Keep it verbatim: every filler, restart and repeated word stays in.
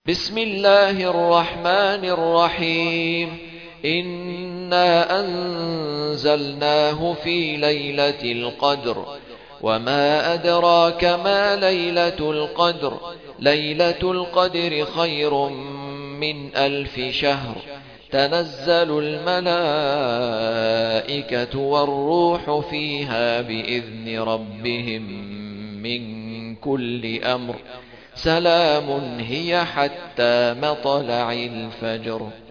بسم الله الرحمن الرحيم إنا أنزلناه في ليلة القدر وما أدراك ما ليلة القدر ليلة القدر خير من ألف شهر تنزل الملائكة والروح فيها بإذن ربهم من كل أمر سلام هي حتى مطلع الفجر.